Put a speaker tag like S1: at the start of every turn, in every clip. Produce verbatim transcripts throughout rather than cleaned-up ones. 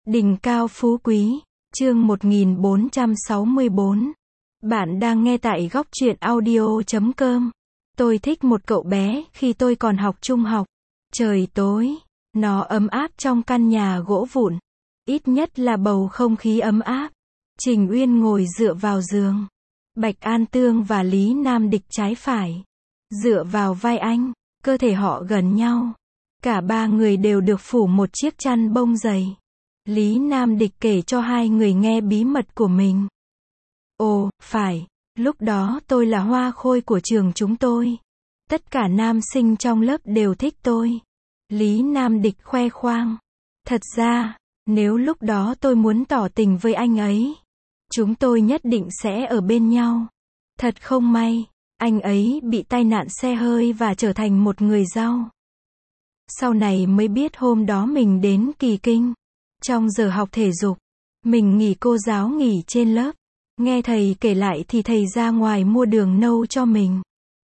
S1: Đỉnh cao phú quý, chương một nghìn bốn trăm sáu mươi bốn. Bạn đang nghe tại góc truyện audio chấm com. Tôi thích một cậu bé khi tôi còn học trung học. Trời tối, nó ấm áp trong căn nhà gỗ vụn. Ít nhất là bầu không khí ấm áp. Trình Uyên ngồi dựa vào giường. Bạch An Tương và Lý Nam Địch trái phải. Dựa vào vai anh, cơ thể họ gần nhau. Cả ba người đều được phủ một chiếc chăn bông dày. Lý Nam Địch kể cho hai người nghe bí mật của mình. Ồ, phải, lúc đó tôi là hoa khôi của trường chúng tôi. Tất cả nam sinh trong lớp đều thích tôi. Lý Nam Địch khoe khoang. Thật ra, nếu lúc đó tôi muốn tỏ tình với anh ấy, chúng tôi nhất định sẽ ở bên nhau. Thật không may, anh ấy bị tai nạn xe hơi và trở thành một người dao. Sau này mới biết hôm đó mình đến Kỳ Kinh. Trong giờ học thể dục, mình nghỉ cô giáo nghỉ trên lớp. Nghe thầy kể lại thì thầy ra ngoài mua đường nâu cho mình.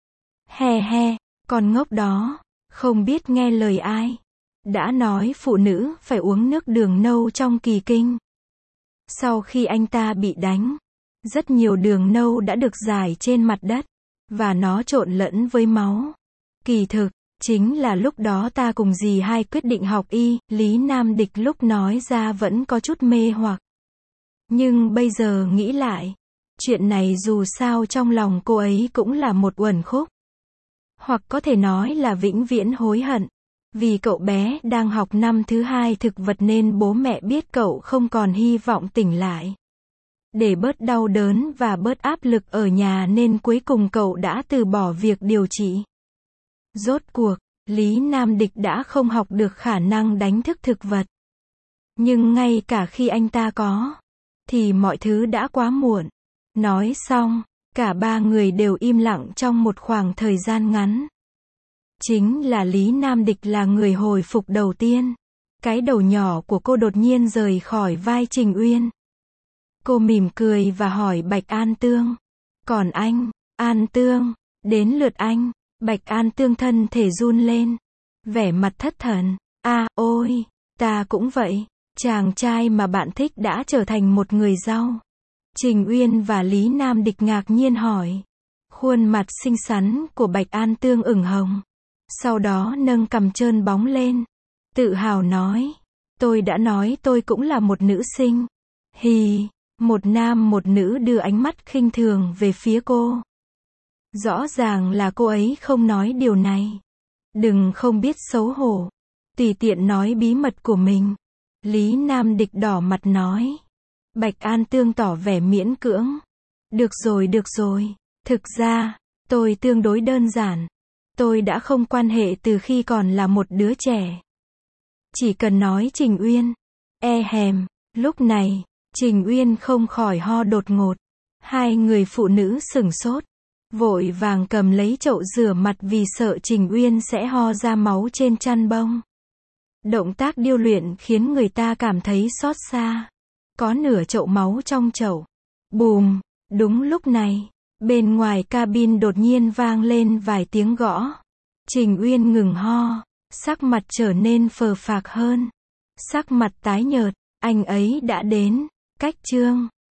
S1: He he, con ngốc đó, không biết nghe lời ai. Đã nói phụ nữ phải uống nước đường nâu trong Kỳ Kinh. Sau khi anh ta bị đánh, rất nhiều đường nâu đã được rải trên mặt đất, và nó trộn lẫn với máu. Kỳ thực, chính là lúc đó ta cùng dì hai quyết định học y. Lý Nam Địch lúc nói ra vẫn có chút mê hoặc. Nhưng bây giờ nghĩ lại, chuyện này dù sao trong lòng cô ấy cũng là một uẩn khúc. Hoặc có thể nói là vĩnh viễn hối hận. Vì cậu bé đang học năm thứ hai thực vật nên bố mẹ biết cậu không còn hy vọng tỉnh lại. Để bớt đau đớn và bớt áp lực ở nhà nên cuối cùng cậu đã từ bỏ việc điều trị. Rốt cuộc, Lý Nam Địch đã không học được khả năng đánh thức thực vật. Nhưng ngay cả khi anh ta có, thì mọi thứ đã quá muộn. Nói xong, cả ba người đều im lặng trong một khoảng thời gian ngắn. Chính là Lý Nam Địch là người hồi phục đầu tiên. Cái đầu nhỏ của cô đột nhiên rời khỏi vai Trình Uyên. Cô mỉm cười và hỏi Bạch An Tương. Còn anh, An Tương, đến lượt anh. Bạch An Tương thân thể run lên. Vẻ mặt thất thần. À, ôi, ta cũng vậy. Chàng trai mà bạn thích đã trở thành một người dao. Trình Uyên và Lý Nam Địch ngạc nhiên hỏi. Khuôn mặt xinh xắn của Bạch An Tương ửng hồng. Sau đó nâng cằm trơn bóng lên. Tự hào nói. Tôi đã nói tôi cũng là một nữ sinh. Hì, một nam một nữ đưa ánh mắt khinh thường về phía cô. Rõ ràng là cô ấy không nói điều này. Đừng không biết xấu hổ. Tùy tiện nói bí mật của mình. Lý Nam Địch đỏ mặt nói. Bạch An Tương tỏ vẻ miễn cưỡng. Được rồi được rồi. Thực ra, tôi tương đối đơn giản. Tôi đã không quan hệ từ khi còn là một đứa trẻ. Chỉ cần nói Trình Uyên. E hèm, lúc này, Trình Uyên không khỏi ho đột ngột. Hai người phụ nữ sửng sốt. Vội vàng cầm lấy chậu rửa mặt vì sợ Trình Uyên sẽ ho ra máu trên chăn bông. Động tác điêu luyện khiến người ta cảm thấy xót xa. Có nửa chậu máu trong chậu. Bùm, đúng lúc này, bên ngoài cabin đột nhiên vang lên vài tiếng gõ. Trình Uyên ngừng ho, sắc mặt trở nên phờ phạc hơn. Sắc mặt tái nhợt, anh ấy đã đến. Cách chương